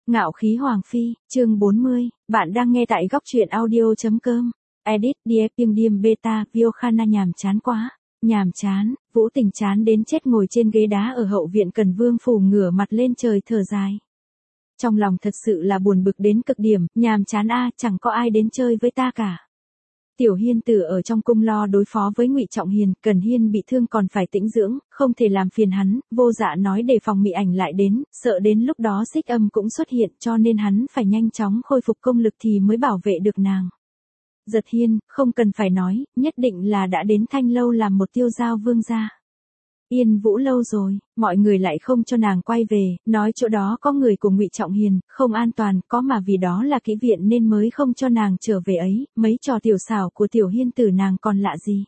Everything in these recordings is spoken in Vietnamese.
Ngạo khí Hoàng phi, chương 40, bạn đang nghe tại góc truyện audio.com. Edit Dieping Diem Beta, Viokhana nhàm chán quá. Nhàm chán, Vũ Tình chán đến chết ngồi trên ghế đá ở hậu viện Cần Vương phủ ngửa mặt lên trời thở dài. Trong lòng thật sự là buồn bực đến cực điểm, nhàm chán a, chẳng có ai đến chơi với ta cả. Tiểu Hiên Tử ở trong cung lo đối phó với Ngụy Trọng Hiền, Cần Hiên bị thương còn phải tĩnh dưỡng, không thể làm phiền hắn, Vô Dạ nói đề phòng Mị Ảnh lại đến, sợ đến lúc đó Xích Âm cũng xuất hiện, cho nên hắn phải nhanh chóng khôi phục công lực thì mới bảo vệ được nàng. Giật Hiên, không cần phải nói, nhất định là đã đến Thanh lâu làm một tiêu giao vương gia. Yên Vũ lâu rồi, mọi người lại không cho nàng quay về, nói chỗ đó có người của Ngụy Trọng Hiền, không an toàn, có mà vì đó là kỹ viện nên mới không cho nàng trở về ấy, mấy trò tiểu xảo của Tiểu Hiên Tử nàng còn lạ gì.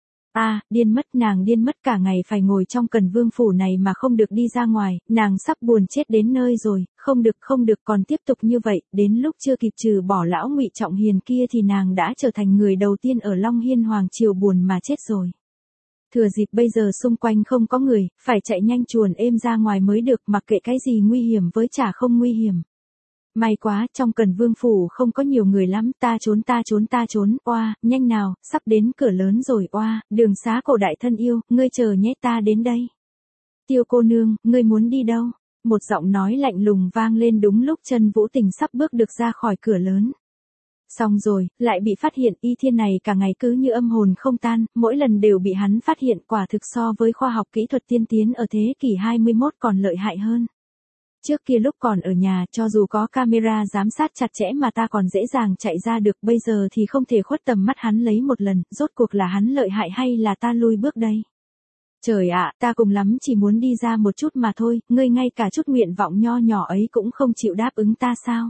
Điên mất, nàng điên mất, cả ngày phải ngồi trong Cần Vương phủ này mà không được đi ra ngoài, nàng sắp buồn chết đến nơi rồi, không được còn tiếp tục như vậy, đến lúc chưa kịp trừ bỏ lão Ngụy Trọng Hiền kia thì nàng đã trở thành người đầu tiên ở Long Hiên Hoàng triều buồn mà chết rồi. Thừa dịp bây giờ xung quanh không có người, phải chạy nhanh chuồn êm ra ngoài mới được, mặc kệ cái gì nguy hiểm với chả không nguy hiểm. May quá, trong Cần Vương phủ không có nhiều người lắm, ta trốn, nhanh nào, sắp đến cửa lớn rồi, Đường Xá Cổ đại thân yêu, ngươi chờ nhé, ta đến đây. Tiêu cô nương, ngươi muốn đi đâu? Một giọng nói lạnh lùng vang lên đúng lúc chân Vũ Tình sắp bước được ra khỏi cửa lớn. Xong rồi, lại bị phát hiện, Y Thiên này cả ngày cứ như âm hồn không tan, mỗi lần đều bị hắn phát hiện, quả thực so với khoa học kỹ thuật tiên tiến ở thế kỷ 21 còn lợi hại hơn. Trước kia lúc còn ở nhà, cho dù có camera giám sát chặt chẽ mà ta còn dễ dàng chạy ra được, bây giờ thì không thể khuất tầm mắt hắn lấy một lần, rốt cuộc là hắn lợi hại hay là ta lui bước đây? Trời ạ, ta cùng lắm chỉ muốn đi ra một chút mà thôi, ngươi ngay cả chút nguyện vọng nho nhỏ ấy cũng không chịu đáp ứng ta sao?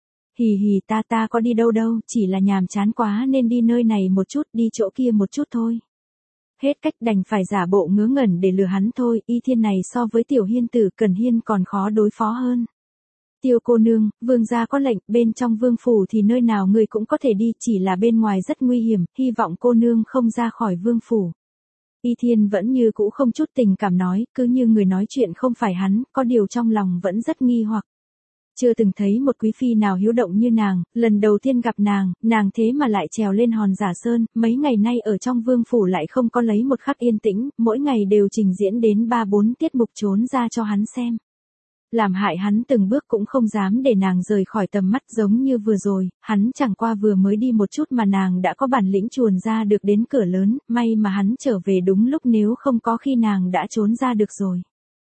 Hì, ta có đi đâu, chỉ là nhàm chán quá nên đi nơi này một chút, đi chỗ kia một chút thôi. Hết cách đành phải giả bộ ngớ ngẩn để lừa hắn thôi, Y Thiên này so với Tiểu Hiên Tử Cần Hiên còn khó đối phó hơn. Tiêu cô nương, vương gia có lệnh, bên trong vương phủ thì nơi nào người cũng có thể đi, chỉ là bên ngoài rất nguy hiểm, hy vọng cô nương không ra khỏi vương phủ. Y Thiên vẫn như cũ không chút tình cảm nói, cứ như người nói chuyện không phải hắn, có điều trong lòng vẫn rất nghi hoặc. Chưa từng thấy một quý phi nào hiếu động như nàng, lần đầu tiên gặp nàng thế mà lại trèo lên hòn Giả Sơn, mấy ngày nay ở trong vương phủ lại không có lấy một khắc yên tĩnh, mỗi ngày đều trình diễn đến 3-4 tiết mục trốn ra cho hắn xem. Làm hại hắn từng bước cũng không dám để nàng rời khỏi tầm mắt, giống như vừa rồi, hắn chẳng qua vừa mới đi một chút mà nàng đã có bản lĩnh chuồn ra được đến cửa lớn, may mà hắn trở về đúng lúc, nếu không có khi nàng đã trốn ra được rồi.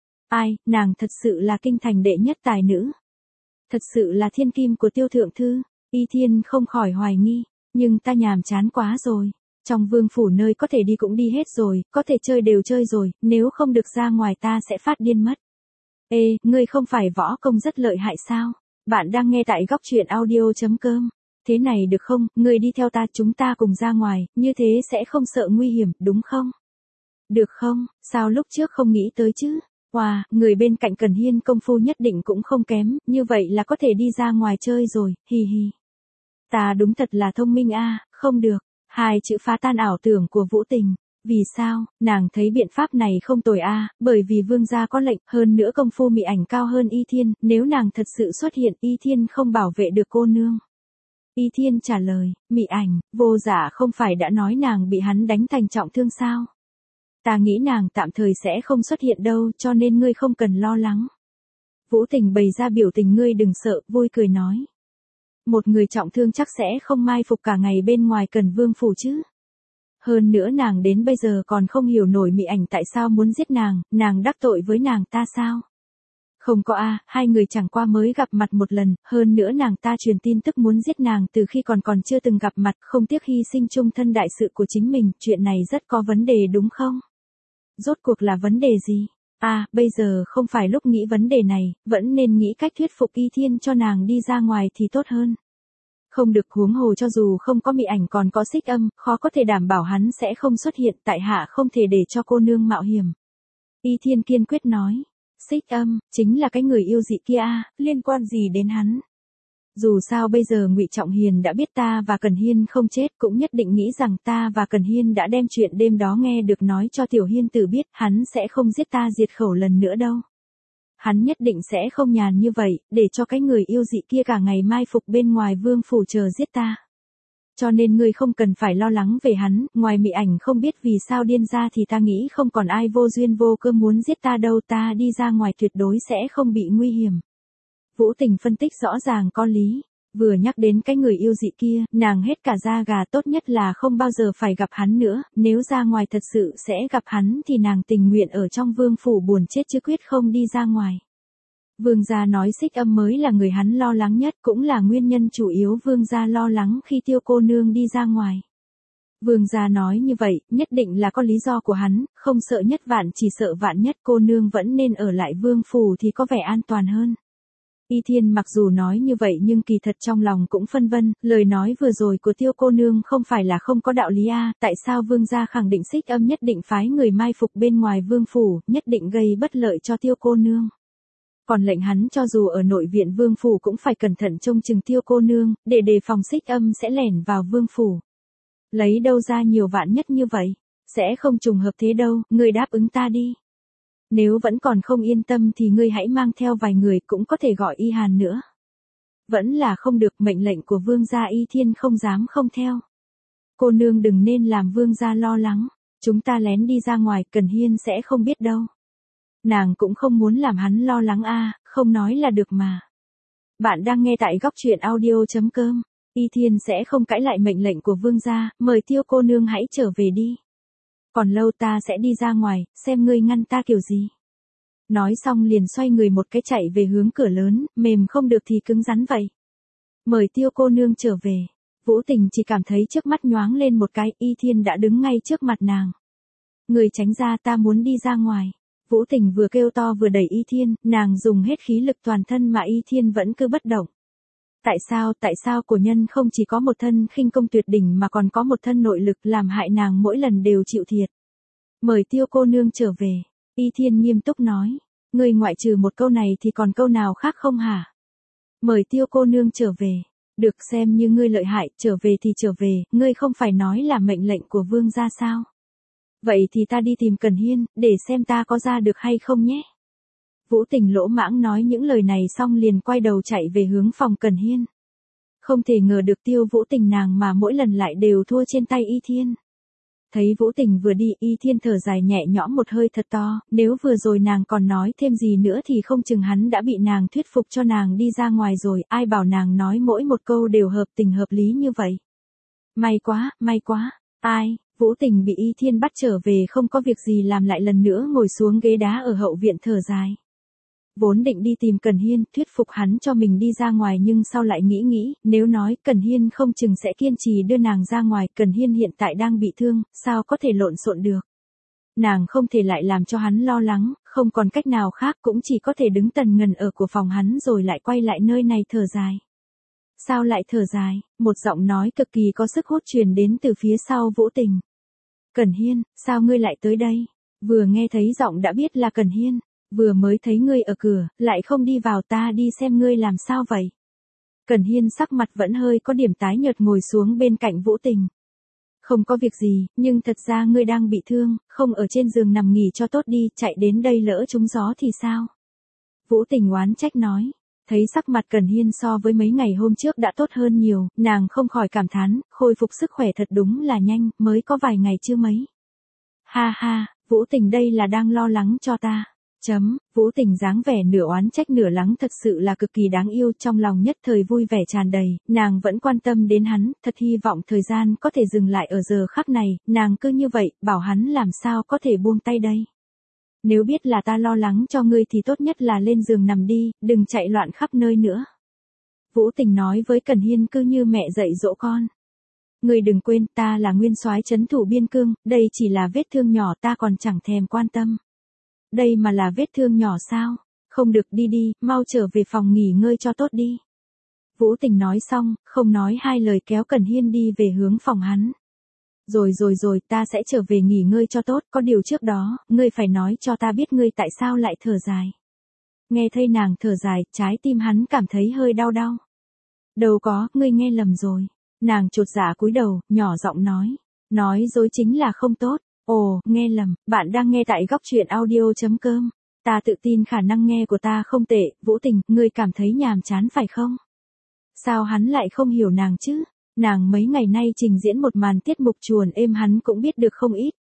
Nàng thật sự là kinh thành đệ nhất tài nữ. Thật sự là thiên kim của Tiêu thượng thư. Y Thiên không khỏi hoài nghi, nhưng ta nhàm chán quá rồi. Trong vương phủ nơi có thể đi cũng đi hết rồi, có thể chơi đều chơi rồi, nếu không được ra ngoài ta sẽ phát điên mất. Ngươi không phải võ công rất lợi hại sao? Bạn đang nghe tại góc truyện audio.com. Thế này được không, ngươi đi theo ta, chúng ta cùng ra ngoài, như thế sẽ không sợ nguy hiểm, đúng không? Được không, sao lúc trước không nghĩ tới chứ? Người bên cạnh Cần Hiên công phu nhất định cũng không kém, như vậy là có thể đi ra ngoài chơi rồi, hì. Ta đúng thật là thông minh không được. Hai chữ phá tan ảo tưởng của Vũ Tình. Vì sao, nàng thấy biện pháp này không tồi bởi vì vương gia có lệnh, hơn nữa công phu Mị Ảnh cao hơn Y Thiên, nếu nàng thật sự xuất hiện, Y Thiên không bảo vệ được cô nương. Y Thiên trả lời, Mị Ảnh, Vô Dạ không phải đã nói nàng bị hắn đánh thành trọng thương sao? Ta nghĩ nàng tạm thời sẽ không xuất hiện đâu, cho nên ngươi không cần lo lắng. Vũ Tình bày ra biểu tình, ngươi đừng sợ, vui cười nói. Một người trọng thương chắc sẽ không mai phục cả ngày bên ngoài Cần Vương phủ chứ. Hơn nữa nàng đến bây giờ còn không hiểu nổi Mị Ảnh tại sao muốn giết nàng đắc tội với nàng ta sao? Không có hai người chẳng qua mới gặp mặt một lần, hơn nữa nàng ta truyền tin tức muốn giết nàng từ khi còn chưa từng gặp mặt, không tiếc hy sinh chung thân đại sự của chính mình, chuyện này rất có vấn đề đúng không? Rốt cuộc là vấn đề gì? Bây giờ không phải lúc nghĩ vấn đề này, vẫn nên nghĩ cách thuyết phục Y Thiên cho nàng đi ra ngoài thì tốt hơn. Không được, huống hồ cho dù không có Mị Ảnh còn có Xích Âm, khó có thể đảm bảo hắn sẽ không xuất hiện, tại hạ không thể để cho cô nương mạo hiểm. Y Thiên kiên quyết nói. Xích Âm, chính là cái người yêu dị kia liên quan gì đến hắn? Dù sao bây giờ Ngụy Trọng Hiền đã biết ta và Cần Hiên không chết, cũng nhất định nghĩ rằng ta và Cần Hiên đã đem chuyện đêm đó nghe được nói cho Tiểu Hiên Tử biết, hắn sẽ không giết ta diệt khẩu lần nữa đâu. Hắn nhất định sẽ không nhàn như vậy, để cho cái người yêu dị kia cả ngày mai phục bên ngoài vương phủ chờ giết ta. Cho nên ngươi không cần phải lo lắng về hắn, ngoài Mị Ảnh không biết vì sao điên ra thì ta nghĩ không còn ai vô duyên vô cớ muốn giết ta đâu, ta đi ra ngoài tuyệt đối sẽ không bị nguy hiểm. Vũ Tình phân tích rõ ràng có lý, vừa nhắc đến cái người yêu dị kia, nàng hết cả da gà, tốt nhất là không bao giờ phải gặp hắn nữa, nếu ra ngoài thật sự sẽ gặp hắn thì nàng tình nguyện ở trong vương phủ buồn chết chứ quyết không đi ra ngoài. Vương gia nói Xích Âm mới là người hắn lo lắng nhất, cũng là nguyên nhân chủ yếu vương gia lo lắng khi Tiêu cô nương đi ra ngoài. Vương gia nói như vậy, nhất định là có lý do của hắn, không sợ nhất vạn chỉ sợ vạn nhất, cô nương vẫn nên ở lại vương phủ thì có vẻ an toàn hơn. Y Thiên mặc dù nói như vậy nhưng kỳ thật trong lòng cũng phân vân, lời nói vừa rồi của Tiêu cô nương không phải là không có đạo lý à, tại sao vương gia khẳng định Xích Âm nhất định phái người mai phục bên ngoài vương phủ, nhất định gây bất lợi cho Tiêu cô nương. Còn lệnh hắn cho dù ở nội viện vương phủ cũng phải cẩn thận trông chừng Tiêu cô nương, để đề phòng Xích Âm sẽ lẻn vào vương phủ. Lấy đâu ra nhiều vạn nhất như vậy, sẽ không trùng hợp thế đâu, ngươi đáp ứng ta đi. Nếu vẫn còn không yên tâm thì ngươi hãy mang theo vài người, cũng có thể gọi Y Hàn nữa. Vẫn là không được, mệnh lệnh của vương gia Y Thiên không dám không theo. Cô nương đừng nên làm vương gia lo lắng, chúng ta lén đi ra ngoài, Cần Hiên sẽ không biết đâu. Nàng cũng không muốn làm hắn lo lắng a, không nói là được mà. Bạn đang nghe tại góc truyện audio.com. Y Thiên sẽ không cãi lại mệnh lệnh của vương gia, mời Tiêu cô nương hãy trở về đi. Còn lâu ta sẽ đi ra ngoài, xem ngươi ngăn ta kiểu gì. Nói xong liền xoay người một cái chạy về hướng cửa lớn, mềm không được thì cứng rắn vậy. Mời Tiêu cô nương trở về. Vũ Tình chỉ cảm thấy trước mắt nhoáng lên một cái, Y Thiên đã đứng ngay trước mặt nàng. Người tránh ra, ta muốn đi ra ngoài. Vũ Tình vừa kêu to vừa đẩy Y Thiên, nàng dùng hết khí lực toàn thân mà Y Thiên vẫn cứ bất động. Tại sao cổ nhân không chỉ có một thân khinh công tuyệt đỉnh mà còn có một thân nội lực làm hại nàng mỗi lần đều chịu thiệt. Mời Tiêu cô nương trở về. Y Thiên nghiêm túc nói. Ngươi ngoại trừ một câu này thì còn câu nào khác không hả? Mời Tiêu cô nương trở về. Được, xem như ngươi lợi hại, trở về thì trở về, ngươi không phải nói là mệnh lệnh của vương gia sao? Vậy thì ta đi tìm Cần Hiên, để xem ta có ra được hay không nhé. Vũ Tình lỗ mãng nói những lời này xong liền quay đầu chạy về hướng phòng Cần Hiên. Không thể ngờ được Tiêu Vũ Tình nàng mà mỗi lần lại đều thua trên tay Y Thiên. Thấy Vũ Tình vừa đi, Y Thiên thở dài nhẹ nhõm một hơi thật to, nếu vừa rồi nàng còn nói thêm gì nữa thì không chừng hắn đã bị nàng thuyết phục cho nàng đi ra ngoài rồi, ai bảo nàng nói mỗi một câu đều hợp tình hợp lý như vậy. May quá, ai, Vũ Tình bị Y Thiên bắt trở về không có việc gì làm lại lần nữa ngồi xuống ghế đá ở hậu viện thở dài. Vốn định đi tìm Cần Hiên, thuyết phục hắn cho mình đi ra ngoài nhưng sau lại nghĩ, nếu nói Cần Hiên không chừng sẽ kiên trì đưa nàng ra ngoài, Cần Hiên hiện tại đang bị thương, sao có thể lộn xộn được. Nàng không thể lại làm cho hắn lo lắng, không còn cách nào khác cũng chỉ có thể đứng tần ngần ở của phòng hắn rồi lại quay lại nơi này thở dài. Sao lại thở dài, một giọng nói cực kỳ có sức hút truyền đến từ phía sau Vũ Tình. Cần Hiên, sao ngươi lại tới đây? Vừa nghe thấy giọng đã biết là Cần Hiên. Vừa mới thấy ngươi ở cửa, lại không đi vào, ta đi xem ngươi làm sao vậy. Cần Hiên sắc mặt vẫn hơi có điểm tái nhợt ngồi xuống bên cạnh Vũ Tình. Không có việc gì, nhưng thật ra ngươi đang bị thương, không ở trên giường nằm nghỉ cho tốt đi, chạy đến đây lỡ trúng gió thì sao? Vũ Tình oán trách nói. Thấy sắc mặt Cần Hiên so với mấy ngày hôm trước đã tốt hơn nhiều, nàng không khỏi cảm thán, khôi phục sức khỏe thật đúng là nhanh, mới có vài ngày chưa mấy. Ha ha, Vũ Tình đây là đang lo lắng cho ta. Vũ Tình dáng vẻ nửa oán trách nửa lắng thật sự là cực kỳ đáng yêu, trong lòng nhất thời vui vẻ tràn đầy, nàng vẫn quan tâm đến hắn, thật hy vọng thời gian có thể dừng lại ở giờ khắc này, nàng cứ như vậy, bảo hắn làm sao có thể buông tay đây. Nếu biết là ta lo lắng cho ngươi thì tốt nhất là lên giường nằm đi, đừng chạy loạn khắp nơi nữa. Vũ Tình nói với Cần Hiên cứ như mẹ dạy dỗ con. Ngươi đừng quên ta là nguyên soái trấn thủ biên cương, đây chỉ là vết thương nhỏ ta còn chẳng thèm quan tâm. Đây mà là vết thương nhỏ sao? Không được, đi, mau trở về phòng nghỉ ngơi cho tốt đi. Vũ Tình nói xong, không nói hai lời kéo Cần Hiên đi về hướng phòng hắn. Rồi, ta sẽ trở về nghỉ ngơi cho tốt, có điều trước đó, ngươi phải nói cho ta biết ngươi tại sao lại thở dài. Nghe thấy nàng thở dài, trái tim hắn cảm thấy hơi đau. Đâu có, ngươi nghe lầm rồi. Nàng chột dạ cúi đầu, nhỏ giọng nói dối chính là không tốt. Ồ, nghe lầm, bạn đang nghe tại góc truyện audio.com. Ta tự tin khả năng nghe của ta không tệ, Vũ Tình, ngươi cảm thấy nhàm chán phải không? Sao hắn lại không hiểu nàng chứ? Nàng mấy ngày nay trình diễn một màn tiết mục chuồn êm hắn cũng biết được không ít.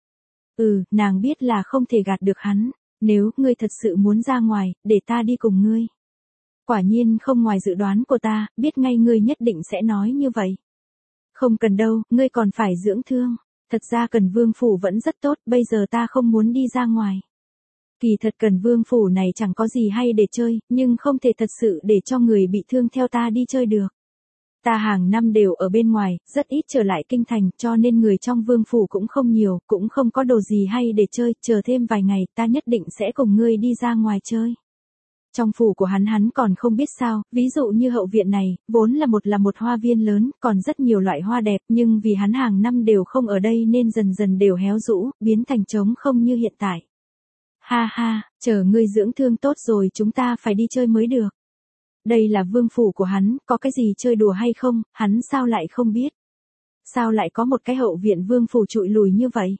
Nàng biết là không thể gạt được hắn. Nếu ngươi thật sự muốn ra ngoài, để ta đi cùng ngươi. Quả nhiên không ngoài dự đoán của ta, biết ngay ngươi nhất định sẽ nói như vậy. Không cần đâu, ngươi còn phải dưỡng thương. Thật ra Cần Vương Phủ vẫn rất tốt, bây giờ ta không muốn đi ra ngoài. Kỳ thật Cần Vương Phủ này chẳng có gì hay để chơi, nhưng không thể thật sự để cho người bị thương theo ta đi chơi được. Ta hàng năm đều ở bên ngoài, rất ít trở lại kinh thành, cho nên người trong Vương Phủ cũng không nhiều, cũng không có đồ gì hay để chơi, chờ thêm vài ngày, ta nhất định sẽ cùng ngươi đi ra ngoài chơi. Trong phủ của hắn còn không biết sao, ví dụ như hậu viện này, vốn là một hoa viên lớn, còn rất nhiều loại hoa đẹp, nhưng vì hắn hàng năm đều không ở đây nên dần dần đều héo rũ, biến thành trống không như hiện tại. Ha ha, chờ ngươi dưỡng thương tốt rồi chúng ta phải đi chơi mới được. Đây là vương phủ của hắn, có cái gì chơi đùa hay không, hắn sao lại không biết. Sao lại có một cái hậu viện vương phủ trụi lùi như vậy?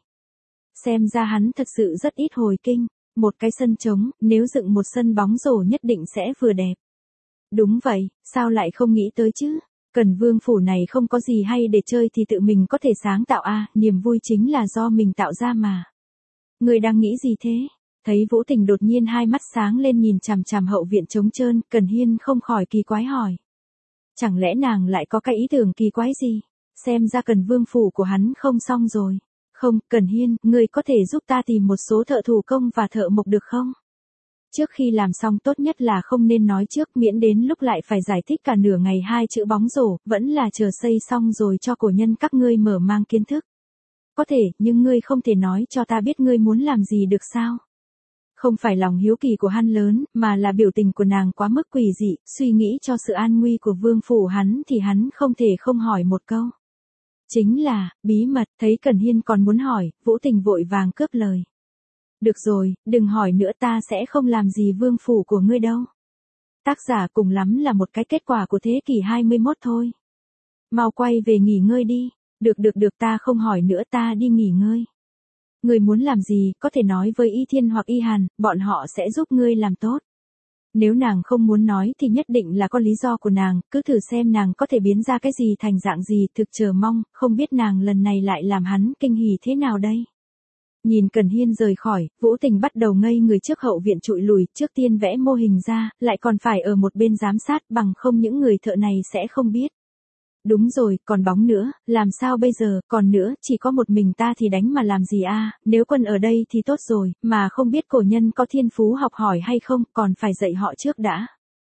Xem ra hắn thật sự rất ít hồi kinh. Một cái sân trống, nếu dựng một sân bóng rổ nhất định sẽ vừa đẹp. Đúng vậy, sao lại không nghĩ tới chứ? Cần Vương Phủ này không có gì hay để chơi thì tự mình có thể sáng tạo niềm vui chính là do mình tạo ra mà. Người đang nghĩ gì thế? Thấy Vũ Tình đột nhiên hai mắt sáng lên nhìn chằm chằm hậu viện trống trơn, Cần Hiên không khỏi kỳ quái hỏi. Chẳng lẽ nàng lại có cái ý tưởng kỳ quái gì? Xem ra Cần Vương Phủ của hắn không xong rồi. Không, Cần Hiên, ngươi có thể giúp ta tìm một số thợ thủ công và thợ mộc được không? Trước khi làm xong tốt nhất là không nên nói trước miễn đến lúc lại phải giải thích cả nửa ngày hai chữ bóng rổ, vẫn là chờ xây xong rồi cho cổ nhân các ngươi mở mang kiến thức. Có thể, nhưng ngươi không thể nói cho ta biết ngươi muốn làm gì được sao? Không phải lòng hiếu kỳ của hắn lớn, mà là biểu tình của nàng quá mức quỷ dị, suy nghĩ cho sự an nguy của vương phủ hắn thì hắn không thể không hỏi một câu. Chính là, bí mật, thấy Cần Hiên còn muốn hỏi, Vũ Tình vội vàng cướp lời. Được rồi, đừng hỏi nữa ta sẽ không làm gì vương phủ của ngươi đâu. Tác giả cùng lắm là một cái kết quả của thế kỷ 21 thôi. Mau quay về nghỉ ngơi đi. Được ta không hỏi nữa ta đi nghỉ ngơi. Ngươi muốn làm gì, có thể nói với Y Thiên hoặc Y Hàn, bọn họ sẽ giúp ngươi làm tốt. Nếu nàng không muốn nói thì nhất định là có lý do của nàng, cứ thử xem nàng có thể biến ra cái gì thành dạng gì, thực chờ mong, không biết nàng lần này lại làm hắn kinh hỉ thế nào đây. Nhìn Cần Hiên rời khỏi, Vũ Tình bắt đầu ngây người trước hậu viện trụi lùi, trước tiên vẽ mô hình ra, lại còn phải ở một bên giám sát bằng không những người thợ này sẽ không biết. Đúng rồi, còn bóng nữa, làm sao bây giờ, còn nữa, chỉ có một mình ta thì đánh mà làm gì nếu Quân ở đây thì tốt rồi, mà không biết cổ nhân có thiên phú học hỏi hay không, còn phải dạy họ trước đã.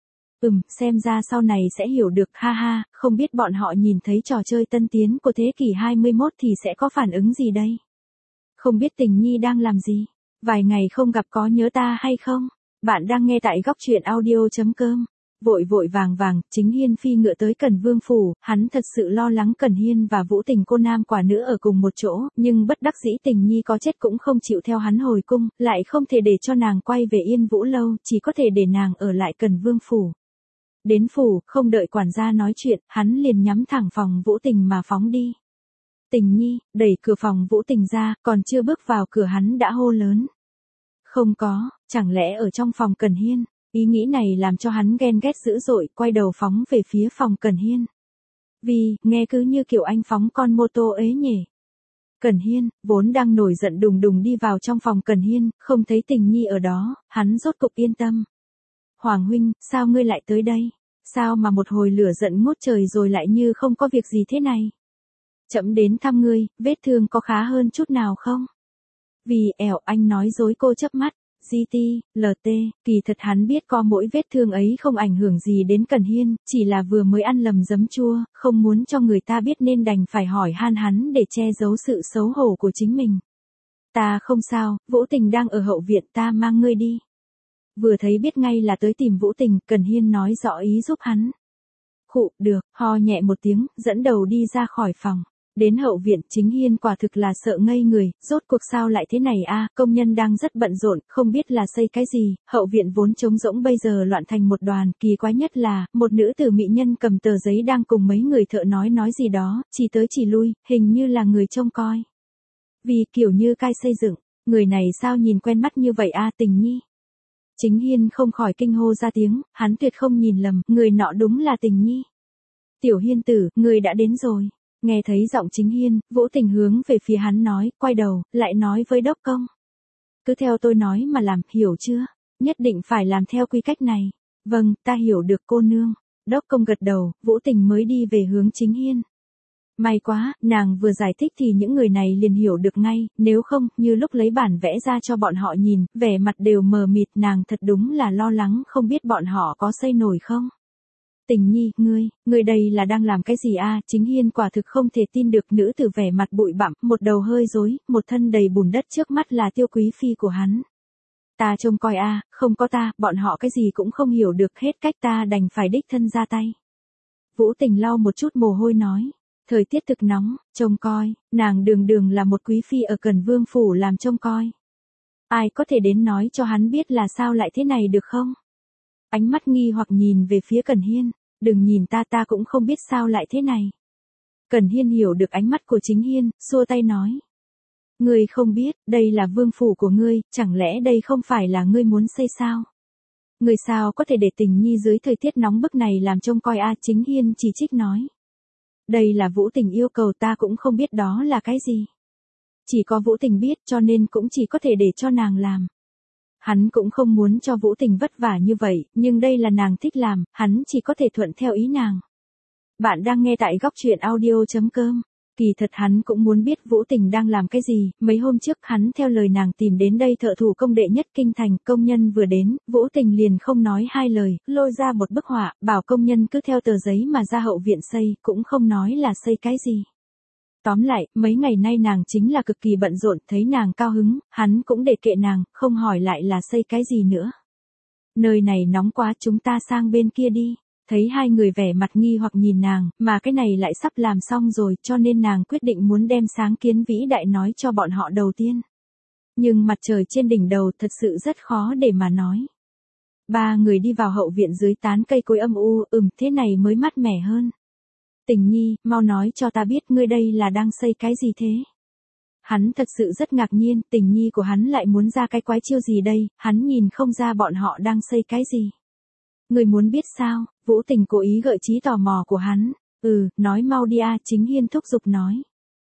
Xem ra sau này sẽ hiểu được, ha ha, không biết bọn họ nhìn thấy trò chơi tân tiến của thế kỷ 21 thì sẽ có phản ứng gì đây. Không biết Tình Nhi đang làm gì, vài ngày không gặp có nhớ ta hay không, bạn đang nghe tại góc truyện audio.com. Vội vàng, Chính Hiên phi ngựa tới Cần Vương Phủ, hắn thật sự lo lắng Cần Hiên và Vũ Tình cô nam quả nữ ở cùng một chỗ, nhưng bất đắc dĩ Tình Nhi có chết cũng không chịu theo hắn hồi cung, lại không thể để cho nàng quay về Yên Vũ Lâu, chỉ có thể để nàng ở lại Cần Vương Phủ. Đến phủ, không đợi quản gia nói chuyện, hắn liền nhắm thẳng phòng Vũ Tình mà phóng đi. Tình Nhi, đẩy cửa phòng Vũ Tình ra, còn chưa bước vào cửa hắn đã hô lớn. Không có, chẳng lẽ ở trong phòng Cần Hiên? Ý nghĩ này làm cho hắn ghen ghét dữ dội, quay đầu phóng về phía phòng Cần Hiên. Vì, nghe cứ như kiểu anh phóng con mô tô ấy nhỉ. Cần Hiên, vốn đang nổi giận đùng đùng đi vào trong phòng Cần Hiên, không thấy Tình Nhi ở đó, hắn rốt cục yên tâm. Hoàng huynh, sao ngươi lại tới đây? Sao mà một hồi lửa giận ngút trời rồi lại như không có việc gì thế này? Chậm đến thăm ngươi, vết thương có khá hơn chút nào không? Vì, anh nói dối cô chớp mắt. GT, LT, kỳ thật hắn biết có mỗi vết thương ấy không ảnh hưởng gì đến Cần Hiên, chỉ là vừa mới ăn lầm giấm chua, không muốn cho người ta biết nên đành phải hỏi han hắn để che giấu sự xấu hổ của chính mình. Ta không sao, Vũ Tình đang ở hậu viện, ta mang ngươi đi. Vừa thấy biết ngay là tới tìm Vũ Tình, Cần Hiên nói rõ ý giúp hắn. Khụ, được, ho nhẹ một tiếng, dẫn đầu đi ra khỏi phòng. Đến hậu viện, Chính Hiên quả thực là sợ ngây người, rốt cuộc sao lại thế này công nhân đang rất bận rộn, không biết là xây cái gì, hậu viện vốn trống rỗng bây giờ loạn thành một đoàn, kỳ quái nhất là, một nữ tử mỹ nhân cầm tờ giấy đang cùng mấy người thợ nói gì đó, chỉ tới chỉ lui, hình như là người trông coi. Vì kiểu như cai xây dựng, người này sao nhìn quen mắt như vậy Tình Nhi. Chính Hiên không khỏi kinh hô ra tiếng, hắn tuyệt không nhìn lầm, người nọ đúng là Tình Nhi. Tiểu Hiên tử, người đã đến rồi. Nghe thấy giọng Chính Hiên, Vũ Tình hướng về phía hắn nói, quay đầu, lại nói với đốc công. Cứ theo tôi nói mà làm, hiểu chưa? Nhất định phải làm theo quy cách này. Vâng, ta hiểu được cô nương. Đốc công gật đầu, Vũ Tình mới đi về hướng Chính Hiên. May quá, nàng vừa giải thích thì những người này liền hiểu được ngay, nếu không, như lúc lấy bản vẽ ra cho bọn họ nhìn, vẻ mặt đều mờ mịt, nàng thật đúng là lo lắng không biết bọn họ có xây nổi không. Tình Nhi, ngươi đây là đang làm cái gì a? Chính Hiên quả thực không thể tin được nữ tử vẻ mặt bụi bặm, một đầu hơi rối, một thân đầy bùn đất trước mắt là Tiêu Quý phi của hắn. Ta trông coi a, không có ta, bọn họ cái gì cũng không hiểu được hết cách, ta đành phải đích thân ra tay. Vũ Tình lau một chút mồ hôi nói. Thời tiết thực nóng, trông coi, nàng đường đường là một quý phi ở Cần Vương phủ làm trông coi. Ai có thể đến nói cho hắn biết là sao lại thế này được không? Ánh mắt nghi hoặc nhìn về phía Cần Hiên, đừng nhìn ta cũng không biết sao lại thế này. Cần Hiên hiểu được ánh mắt của Chính Hiên, xua tay nói. Ngươi không biết, đây là vương phủ của ngươi, chẳng lẽ đây không phải là ngươi muốn xây sao? Ngươi sao có thể để Tình Nhi dưới thời tiết nóng bức này làm trông coi a? Chính Hiên chỉ trích nói. Đây là Vũ Tình yêu cầu, ta cũng không biết đó là cái gì. Chỉ có Vũ Tình biết cho nên cũng chỉ có thể để cho nàng làm. Hắn cũng không muốn cho Vũ Tình vất vả như vậy, nhưng đây là nàng thích làm, hắn chỉ có thể thuận theo ý nàng. Bạn đang nghe tại góc truyện audio.com. Kỳ thật hắn cũng muốn biết Vũ Tình đang làm cái gì, mấy hôm trước hắn theo lời nàng tìm đến đây thợ thủ công đệ nhất kinh thành, công nhân vừa đến, Vũ Tình liền không nói hai lời, lôi ra một bức họa, bảo công nhân cứ theo tờ giấy mà ra hậu viện xây, cũng không nói là xây cái gì. Tóm lại, mấy ngày nay nàng chính là cực kỳ bận rộn, thấy nàng cao hứng, hắn cũng để kệ nàng, không hỏi lại là xây cái gì nữa. Nơi này nóng quá, chúng ta sang bên kia đi. Thấy hai người vẻ mặt nghi hoặc nhìn nàng, mà cái này lại sắp làm xong rồi, cho nên nàng quyết định muốn đem sáng kiến vĩ đại nói cho bọn họ đầu tiên. Nhưng mặt trời trên đỉnh đầu thật sự rất khó để mà nói. Ba người đi vào hậu viện dưới tán cây cối âm u, thế này mới mát mẻ hơn. Tình Nhi, mau nói cho ta biết ngươi đây là đang xây cái gì thế? Hắn thật sự rất ngạc nhiên, Tình Nhi của hắn lại muốn ra cái quái chiêu gì đây, hắn nhìn không ra bọn họ đang xây cái gì. Người muốn biết sao? Vũ Tình cố ý gợi trí tò mò của hắn. Nói mau đi a, Chính Hiên thúc giục nói.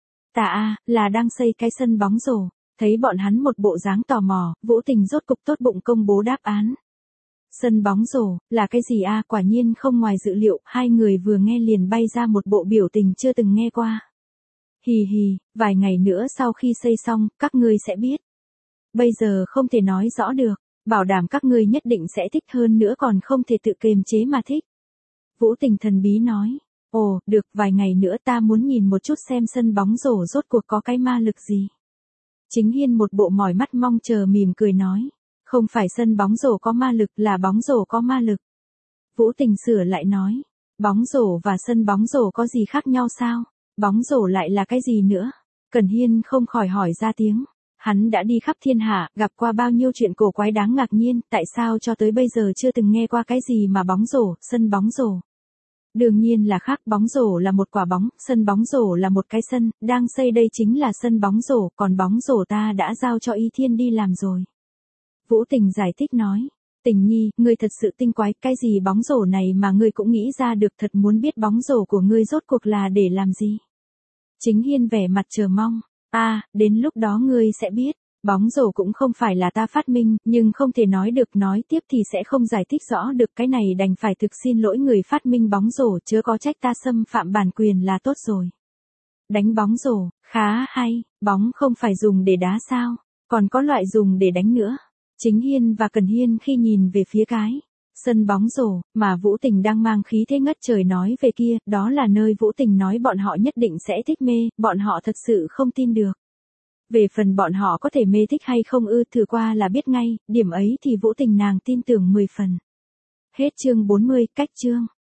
Là đang xây cái sân bóng rổ. Thấy bọn hắn một bộ dáng tò mò, Vũ Tình rốt cục tốt bụng công bố đáp án. Sân bóng rổ, là cái gì a? Quả nhiên không ngoài dự liệu, hai người vừa nghe liền bay ra một bộ biểu tình chưa từng nghe qua. Hì hì, vài ngày nữa sau khi xây xong, các ngươi sẽ biết. Bây giờ không thể nói rõ được. Bảo đảm các ngươi nhất định sẽ thích hơn nữa, còn không thể tự kiềm chế mà thích. Vũ Tình thần bí nói. Ồ, được, vài ngày nữa ta muốn nhìn một chút xem sân bóng rổ rốt cuộc có cái ma lực gì. Chính Hiên một bộ mỏi mắt mong chờ mỉm cười nói. Không phải sân bóng rổ có ma lực, là bóng rổ có ma lực. Vũ Tình sửa lại nói. Bóng rổ và sân bóng rổ có gì khác nhau sao? Bóng rổ lại là cái gì nữa? Cần Hiên không khỏi hỏi ra tiếng. Hắn đã đi khắp thiên hạ, gặp qua bao nhiêu chuyện cổ quái đáng ngạc nhiên, tại sao cho tới bây giờ chưa từng nghe qua cái gì mà bóng rổ, sân bóng rổ. Đương nhiên là khác, bóng rổ là một quả bóng, sân bóng rổ là một cái sân, đang xây đây chính là sân bóng rổ, còn bóng rổ ta đã giao cho Y Thiên đi làm rồi. Vũ Tình giải thích nói. Tình Nhi, ngươi thật sự tinh quái, cái gì bóng rổ này mà ngươi cũng nghĩ ra được, thật muốn biết bóng rổ của ngươi rốt cuộc là để làm gì. Chính Hiên vẻ mặt chờ mong. Đến lúc đó ngươi sẽ biết, bóng rổ cũng không phải là ta phát minh, nhưng không thể nói được, nói tiếp thì sẽ không giải thích rõ được, cái này đành phải thực xin lỗi người phát minh bóng rổ, chớ có trách ta xâm phạm bản quyền là tốt rồi. Đánh bóng rổ, khá hay, bóng không phải dùng để đá sao, còn có loại dùng để đánh nữa. Chính Hiên và Cần Hiên khi nhìn về phía cái sân bóng rổ mà Vũ Tình đang mang khí thế ngất trời nói về kia, đó là nơi Vũ Tình nói bọn họ nhất định sẽ thích mê, bọn họ thật sự không tin được. Về phần bọn họ có thể mê thích hay không thử qua là biết ngay, điểm ấy thì Vũ Tình nàng tin tưởng 10 phần. Hết chương 40, cách chương.